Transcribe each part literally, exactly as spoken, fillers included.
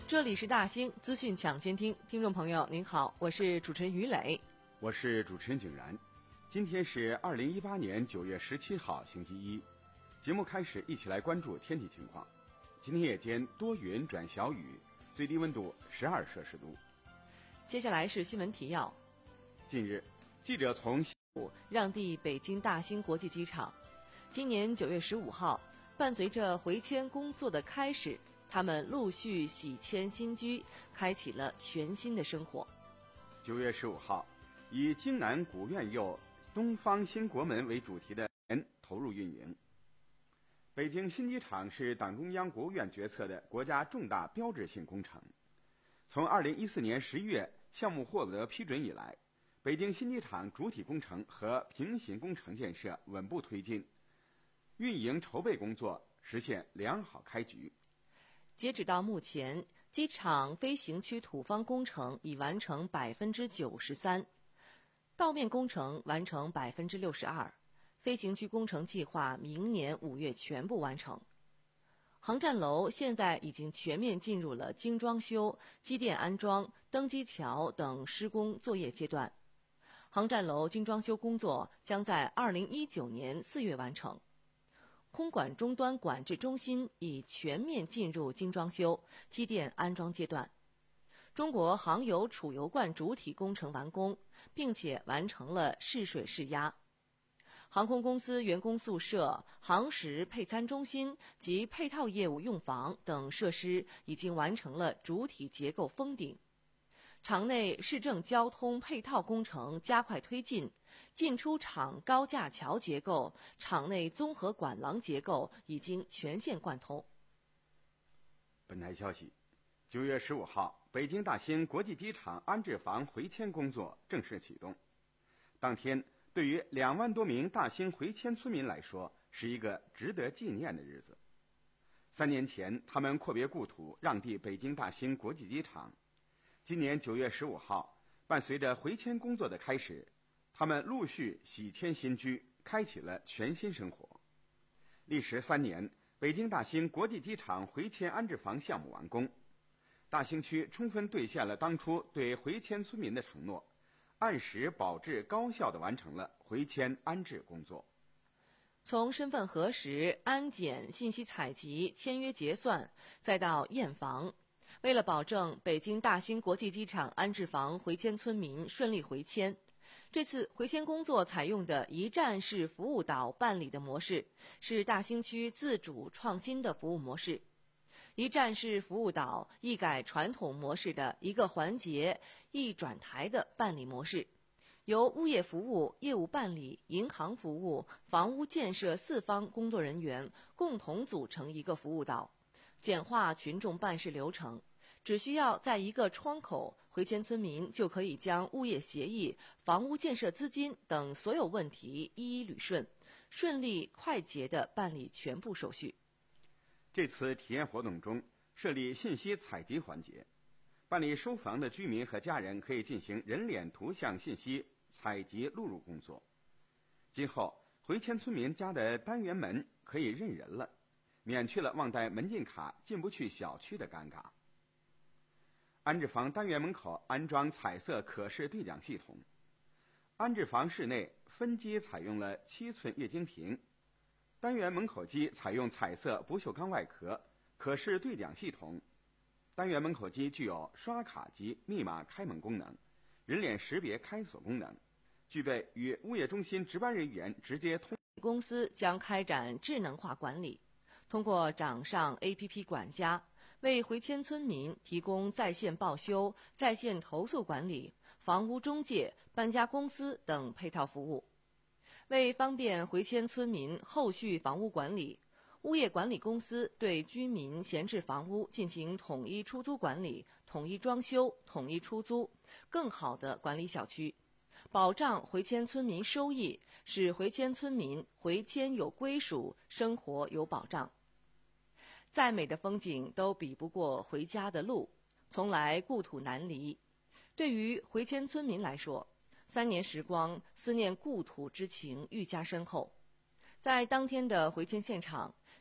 这里是大兴资讯抢先听，听众朋友您好，我是主持人于磊， 我是主持人景然。今天是二零一八年九月十七号，星期一。节目开始，一起来关注天气情况。今天夜间多云转小雨，最低温度十二摄氏度。 接下来是新闻提要。 近日，记者从让地北京大兴国际机场。今年九月十五号，伴随着回迁工作的开始，他们陆续喜迁新居，开启了全新的生活。 九月十五号，以京南古苑右东方新国门为主题的投入运营。北京新机场是党中央国务院决策的国家重大标志性工程。从二零一四年十一月项目获得批准以来，北京新机场主体工程和平行工程建设稳步推进，运营筹备工作实现良好开局。 截止到目前，机场飞行区土方工程已完成百分之九十三，道面工程完成百分之六十二，飞行区工程计划明年五月全部完成。航站楼现在已经全面进入了精装修、机电安装、登机桥等施工作业阶段。航站楼精装修工作将在二零一九年四月完成。空管终端管制中心已全面进入精装修、机电安装阶段。中国航油储油罐主体工程完工，并且完成了试水试压。航空公司员工宿舍、航食配餐中心及配套业务用房等设施已经完成了主体结构封顶。场内市政交通配套工程加快推进，进出场高架桥结构、场内综合管廊结构已经全线贯通。 本台消息，九月十五号，北京大兴国际机场安置房回迁工作正式启动。当天，对于两万多名大兴回迁村民来说，是一个值得纪念的日子。三年前，他们阔别故土，让地北京大兴国际机场。今年九月十五号，伴随着回迁工作的开始，他们陆续喜迁新居，开启了全新生活。历时三年，北京大兴国际机场回迁安置房项目完工，大兴区充分兑现了当初对回迁村民的承诺，按时保质高效地完成了回迁安置工作。 从身份核实、安检、信息采集、签约结算，再到验房，为了保证北京大兴国际机场安置房回迁村民顺利回迁，这次回迁工作采用的一站式服务岛办理的模式，是大兴区自主创新的服务模式。一站式服务岛一改传统模式的一个环节一转台的办理模式，由物业服务、业务办理、银行服务、房屋建设四方工作人员共同组成一个服务岛，简化群众办事流程，只需要在一个窗口，回迁村民就可以将物业协议、房屋建设资金等所有问题一一捋顺，顺利快捷地办理全部手续。 这次体验活动中设立信息采集环节，办理收房的居民和家人可以进行人脸图像信息采集录入工作。今后回迁村民家的单元门可以认人了，免去了忘带门禁卡进不去小区的尴尬。安置房单元门口安装彩色可视对讲系统，安置房室内分机采用了七寸液晶屏，单元门口机采用彩色不锈钢外壳，可视对讲系统。单元门口机具有刷卡机密码开门功能、人脸识别开锁功能，具备与物业中心值班人员直接通。 公司将开展智能化管理，通过掌上 A P P 管家，为回迁村民提供在线报修、在线投诉管理、房屋中介、搬家公司等配套服务。为方便回迁村民后续房屋管理，物业管理公司对居民闲置房屋进行统一出租管理、统一装修、统一出租，更好地管理小区，保障回迁村民收益，使回迁村民回迁有归属，生活有保障。再美的风景都比不过回家的路，从来故土难离。对于回迁村民来说，三年时光，思念故土之情愈加深厚。在当天的回迁现场，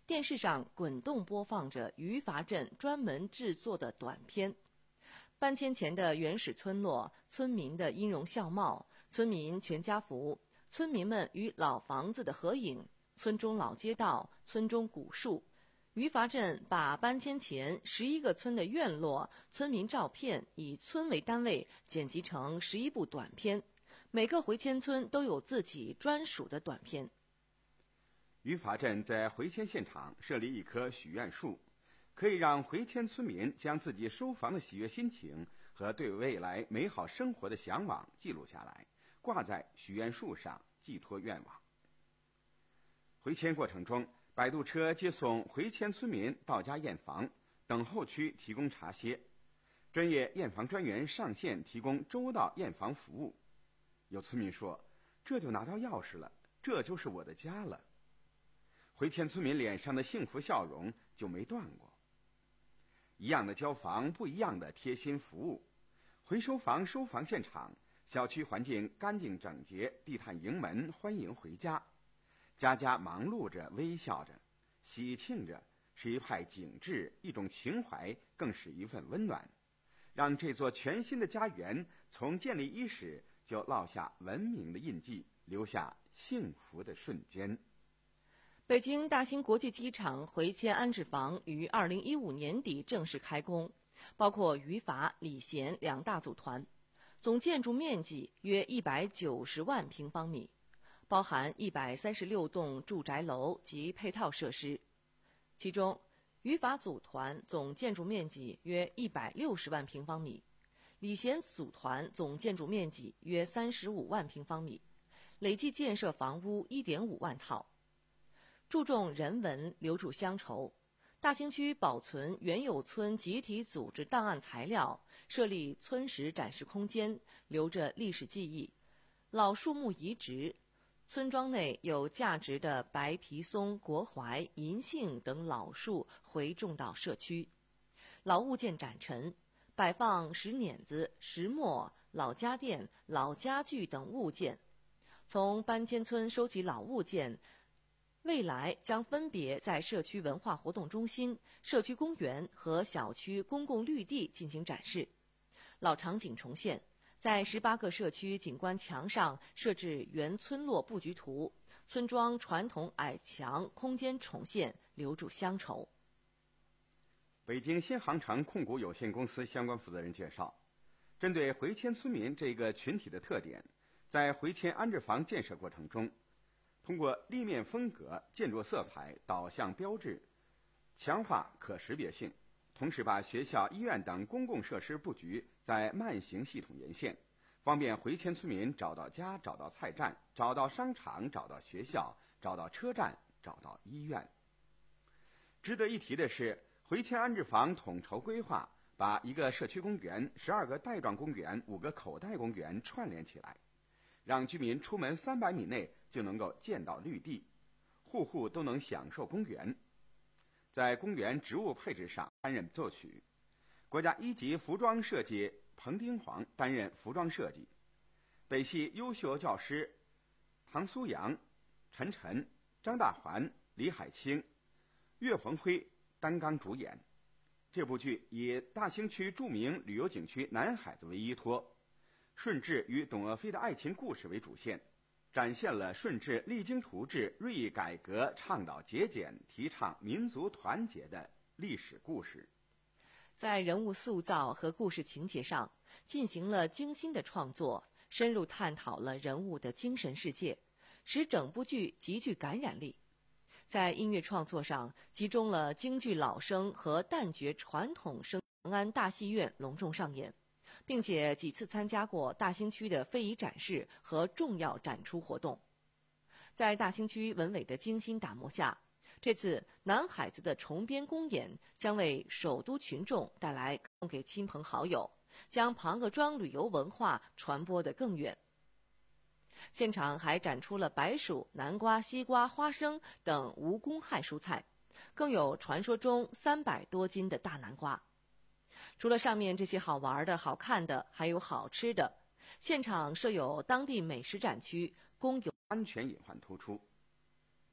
电视上滚动播放着余伐镇专门制作的短片。搬迁前的原始村落，村民的音容笑貌，村民全家福，村民们与老房子的合影，村中老街道，村中古树。余伐镇把搬迁前十一个村的院落、村民照片以村为单位剪辑成十一部短片，每个回迁村都有自己专属的短片。 余伐镇在回迁现场设立一棵许愿树，可以让回迁村民将自己收房的喜悦心情和对未来美好生活的向往记录下来，挂在许愿树上，寄托愿望。回迁过程中，摆渡车接送回迁村民到家验房，等候区提供茶歇，专业验房专员上线提供周到验房服务。有村民说，这就拿到钥匙了，这就是我的家了。回迁村民脸上的幸福笑容就没断过。一样的交房，不一样的贴心服务。回收房收房现场，小区环境干净整洁，地毯迎门，欢迎回家。家家忙碌着，微笑着，喜庆着，是一派景致，一种情怀，更是一份温暖，让这座全新的家园从建立伊始就烙下文明的印记，留下幸福的瞬间。 北京大兴国际机场回迁安置房于二零一五年底正式开工，包括余伐、礼贤两大组团，总建筑面积约一百九十万平方米，包含一百三十六栋住宅楼及配套设施。其中，余伐组团总建筑面积约一百六十万平方米，礼贤组团总建筑面积约三十五万平方米，累计建设房屋一点五万套。注重人文，留住乡愁。大兴区保存原有村集体组织档案材料，设立村史展示空间，留着历史记忆。老树木移植，村庄内有价值的白皮松、国槐、银杏等老树回种到社区。老物件展陈，摆放石碾子、石磨、老家电、老家具等物件。从搬迁村收集老物件，未来将分别在社区文化活动中心、社区公园和小区公共绿地进行展示。老场景重现，在十八个社区景观墙上设置原村落布局图，村庄传统矮墙空间重现，留住乡愁。 北京新航城控股有限公司相关负责人介绍，针对回迁村民这个群体的特点，在回迁安置房建设过程中，通过立面风格、建筑色彩、导向标志，强化可识别性，同时把学校、医院等公共设施布局在慢行系统沿线，方便回迁村民找到家、找到菜站、找到商场、找到学校、找到车站、找到医院。值得一提的是，回迁安置房统筹规划，把一个社区公园、十二个带状公园、五个口袋公园串联起来，让居民出门三百米内就能够见到绿地，户户都能享受公园。在公园植物配置上担任作曲，国家一级服装设计彭丁煌担任服装设计，北系优秀教师唐苏阳、陈晨、张大环、李海清、岳鹏辉担纲主演。这部剧以大兴区著名旅游景区南海子为依托，顺治与董鄂妃的爱情故事为主线，展现了顺治励精图治、锐意改革、倡导节俭、提倡民族团结的历史故事。 在人物塑造和故事情节上进行了精心的创作，深入探讨了人物的精神世界，使整部剧极具感染力。在音乐创作上，集中了京剧老生和旦角传统声，长安大戏院隆重上演，并且几次参加过大兴区的非遗展示和重要展出活动。在大兴区文委的精心打磨下，这次南海子的重编公演将为首都群众带来送给亲朋好友，将庞各庄旅游文化传播得更远。现场还展出了白薯、南瓜、西瓜、花生等无公害蔬菜，更有传说中三百多斤的大南瓜。除了上面这些好玩的、好看的，还有好吃的。现场设有当地美食展区，供有安全隐患突出。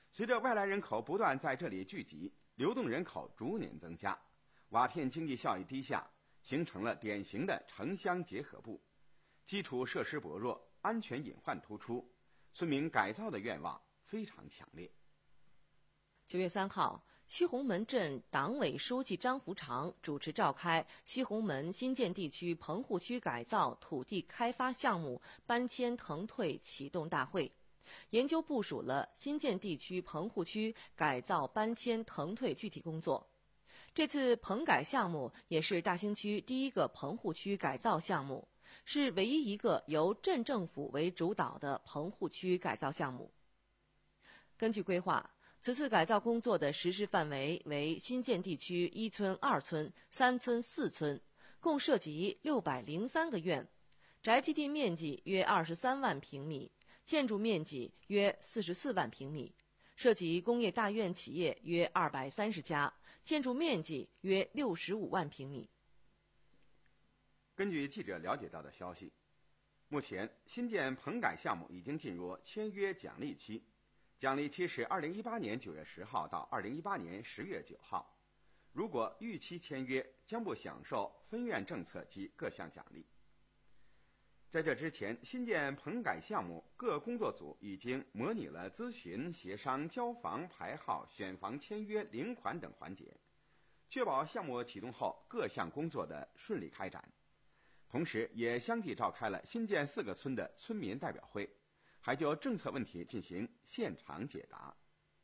随着外来人口不断在这里聚集，流动人口逐年增加，瓦片经济效益低下，形成了典型的城乡结合部，基础设施薄弱，安全隐患突出，村民改造的愿望非常强烈。 九月三号，西红门镇党委书记张福长主持召开西红门新建地区棚户区改造土地开发项目搬迁腾退启动大会，研究部署了新建地区棚户区改造搬迁腾退具体工作。这次棚改项目也是大兴区第一个棚户区改造项目，是唯一一个由镇政府为主导的棚户区改造项目。根据规划，此次改造工作的实施范围为新建地区一村、二村、三村、四村，共涉及六百零三个院，宅基地面积约二十三万平米，建筑面积约四十四万平米，涉及工业大院企业约二百三十家，建筑面积约六十五万平米。 根据记者了解到的消息，目前新建棚改项目已经进入签约奖励期，奖励期是二零一八年九月十号到二零一八年十月九号。如果逾期签约，将不享受分院政策及各项奖励。在这之前，新建棚改项目各工作组已经模拟了咨询、协商、交房、排号、选房、签约、领款等环节，确保项目启动后各项工作的顺利开展。同时，也相继召开了新建四个村的村民代表会，还就政策问题进行现场解答。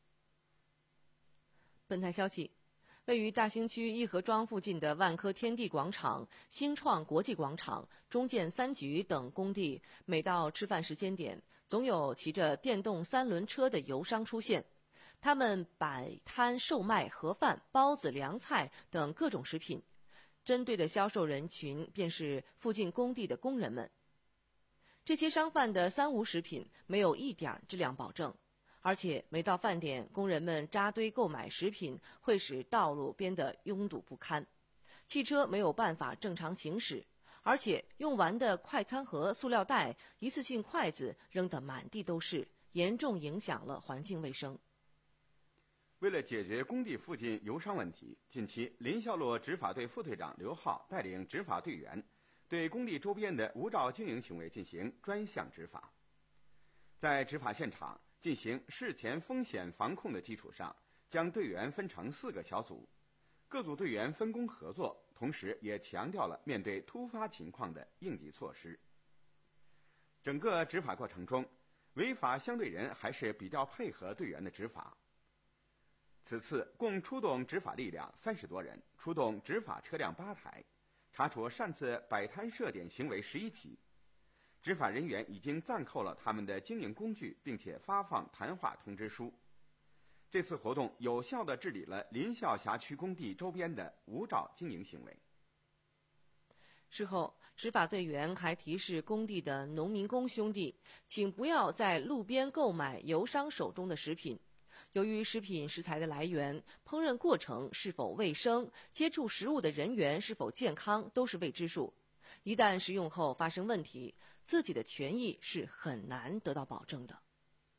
本台消息，位于大兴区义和庄附近的万科天地广场、新创国际广场、中建三局等工地，每到吃饭时间点，总有骑着电动三轮车的游商出现。他们摆摊售卖盒饭、包子、凉菜等各种食品，针对的销售人群便是附近工地的工人们。这些商贩的三无食品没有一点质量保证，而且每到饭点，工人们扎堆购买食品，会使道路变得拥堵不堪，汽车没有办法正常行驶，而且用完的快餐盒、塑料袋、一次性筷子扔得满地都是，严重影响了环境卫生。 为了解决工地附近游商问题，近期林孝路执法队副队长刘浩带领执法队员对工地周边的无照经营行为进行专项执法。在执法现场进行事前风险防控的基础上，将队员分成四个小组，各组队员分工合作，同时也强调了面对突发情况的应急措施。整个执法过程中，违法相对人还是比较配合队员的执法。此次共出动执法力量三十多人，出动执法车辆八台，查处擅自摆摊设点行为十一起。执法人员已经暂扣了他们的经营工具，并且发放谈话通知书。这次活动有效地治理了林孝辖区工地周边的无照经营行为。 事后，执法队员还提示工地的农民工兄弟，请不要在路边购买游商手中的食品。由于食品食材的来源、烹饪过程是否卫生、接触食物的人员是否健康都是未知数，一旦食用后发生问题，自己的权益是很难得到保证的。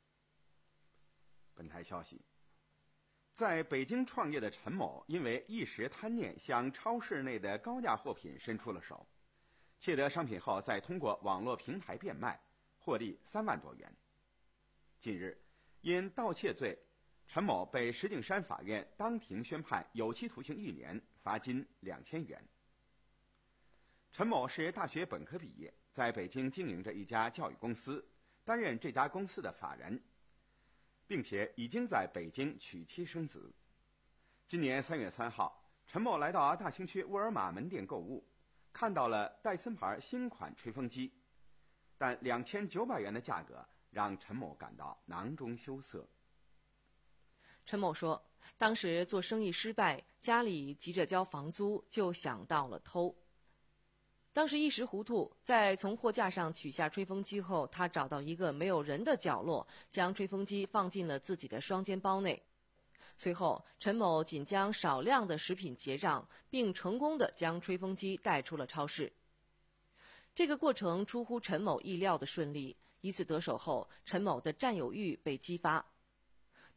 本台消息，在北京创业的陈某因为一时贪念，向超市内的高价货品伸出了手，窃得商品后再通过网络平台变卖，获利三万多元。近日，因盗窃罪，陈某被石景山法院当庭宣判有期徒刑一年，罚金两千元。陈某是大学本科毕业，在北京经营着一家教育公司，担任这家公司的法人，并且已经在北京娶妻生子。今年三月三号，陈某来到大兴区沃尔玛门店购物，看到了戴森牌新款吹风机，但两千九百元的价格让陈某感到囊中羞涩。 陈某说，当时做生意失败，家里急着交房租，就想到了偷。当时一时糊涂，在从货架上取下吹风机后，他找到一个没有人的角落，将吹风机放进了自己的双肩包内。随后，陈某仅将少量的食品结账，并成功地将吹风机带出了超市。这个过程出乎陈某意料的顺利，一次得手后，陈某的占有欲被激发。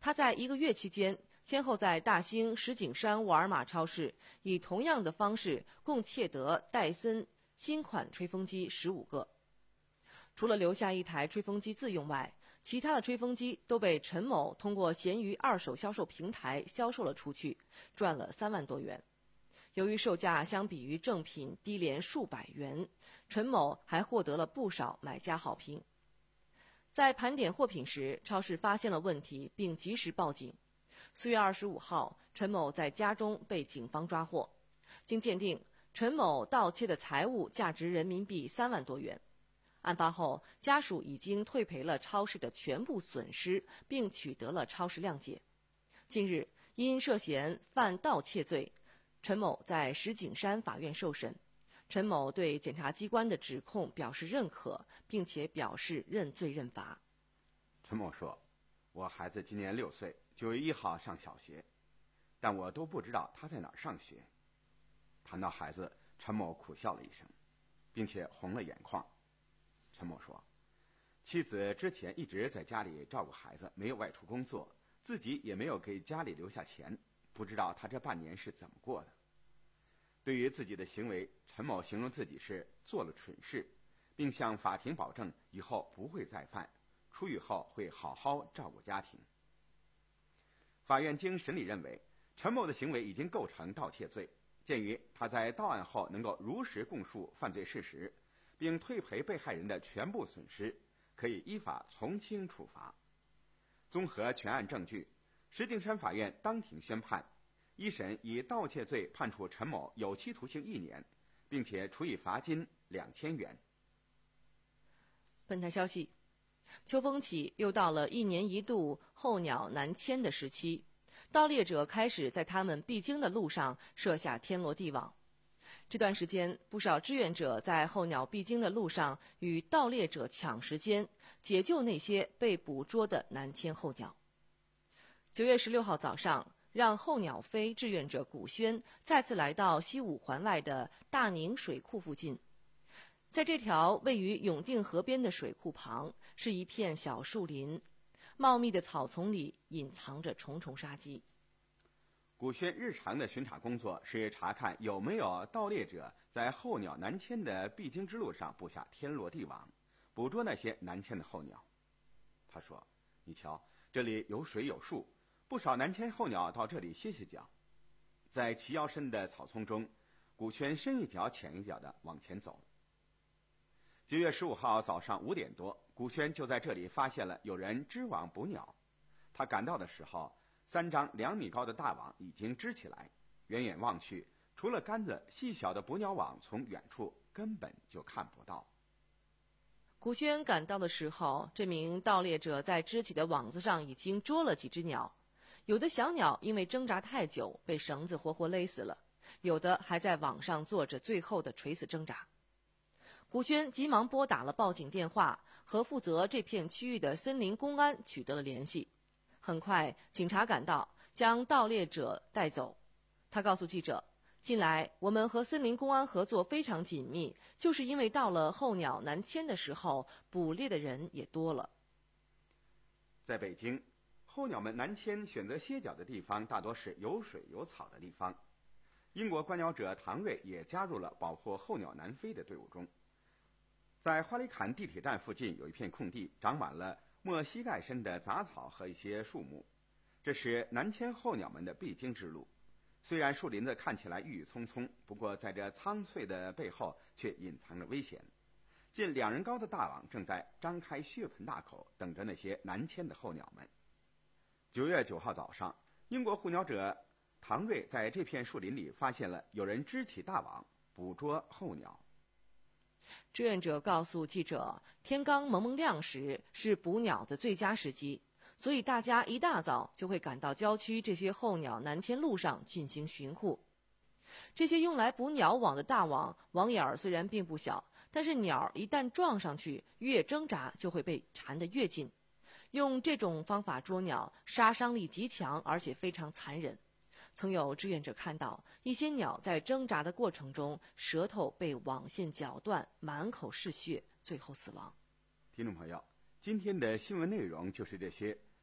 他在一个月期间，先后在大兴、石景山沃尔玛超市以同样的方式共窃得戴森新款吹风机十五个。除了留下一台吹风机自用外，其他的吹风机都被陈某通过闲鱼二手销售平台销售了出去，赚了三万多元。由于售价相比于正品低廉数百元，陈某还获得了不少买家好评。在盘点货品时，超市发现了问题，并及时报警。四月二十五号，陈某在家中被警方抓获。经鉴定，陈某盗窃的财物价值人民币三万多元。案发后，家属已经退赔了超市的全部损失，并取得了超市谅解。近日，因涉嫌犯盗窃罪，陈某在石景山法院受审。陈某对检察机关的指控表示认可，并且表示认罪认罚。 陈某说：“我孩子今年六岁，九月一号上小学，但我都不知道他在哪儿上学。”谈到孩子，陈某苦笑了一声，并且红了眼眶。陈某说，妻子之前一直在家里照顾孩子，没有外出工作，自己也没有给家里留下钱，不知道他这半年是怎么过的。对于自己的行为，陈某形容自己是做了蠢事，并向法庭保证以后不会再犯，出狱后会好好照顾家庭。法院经审理认为，陈某的行为已经构成盗窃罪，鉴于他在到案后能够如实供述犯罪事实，并退赔被害人的全部损失，可以依法从轻处罚。综合全案证据，石景山法院当庭宣判，一审以盗窃罪判处陈某有期徒刑一年，并且处以罚金两千元。 本台消息，秋风起，又到了一年一度候鸟南迁的时期，盗猎者开始在他们必经的路上设下天罗地网。这段时间，不少志愿者在候鸟必经的路上与盗猎者抢时间，解救那些被捕捉的南迁候鸟。九月十六号早上，让候鸟飞志愿者古轩再次来到西五环外的大宁水库附近。在这条位于永定河边的水库旁，是一片小树林，茂密的草丛里隐藏着重重杀机。 古轩日常的巡查工作是查看有没有盗猎者在候鸟南迁的必经之路上布下天罗地网，捕捉那些南迁的候鸟。他说，你瞧，这里有水有树，不少南迁候鸟到这里歇歇脚。在齐腰深的草丛中，古轩深一脚浅一脚地往前走。九月十五号早上五点多，古轩就在这里发现了有人织网捕鸟。他赶到的时候，三张两米高的大网已经支起来，远远望去，除了杆子，细小的捕鸟网从远处根本就看不到。 古轩赶到的时候，这名盗猎者在支起的网子上已经捉了几只鸟，有的小鸟因为挣扎太久，被绳子活活勒死了，有的还在网上做着最后的垂死挣扎。古轩急忙拨打了报警电话，和负责这片区域的森林公安取得了联系。很快，警察赶到，将盗猎者带走。他告诉记者，近来我们和森林公安合作非常紧密，就是因为到了候鸟南迁的时候，捕猎的人也多了。 在北京，候鸟们南迁选择歇脚的地方大多是有水有草的地方。英国观鸟者唐瑞也加入了保护候鸟南飞的队伍中。在花里坎地铁站附近有一片空地，长满了没膝盖深的杂草和一些树木，这是南迁候鸟们的必经之路。虽然树林子看起来郁郁葱葱，不过在这苍翠的背后却隐藏着危险。近两人高的大网正在张开血盆大口，等着那些南迁的候鸟们。九月九号早上，英国护鸟者唐瑞在这片树林里发现了有人支起大网捕捉候鸟。 志愿者告诉记者，天刚蒙蒙亮时是捕鸟的最佳时机，所以大家一大早就会赶到郊区这些候鸟南迁路上进行巡护。这些用来捕鸟网的大网，网眼儿虽然并不小，但是鸟一旦撞上去，越挣扎就会被缠得越紧。用这种方法捉鸟，杀伤力极强，而且非常残忍。曾有志愿者看到一些鸟在挣扎的过程中，舌头被网线绞断，满口是血，最后死亡。 听众朋友，今天的新闻内容就是这些，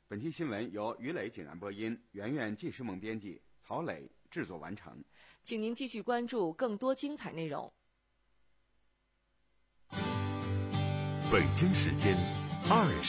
本期新闻由于磊、景然播音，圆圆、纪诗萌编辑，曹磊制作完成。 请您继续关注更多精彩内容。 北京时间二十。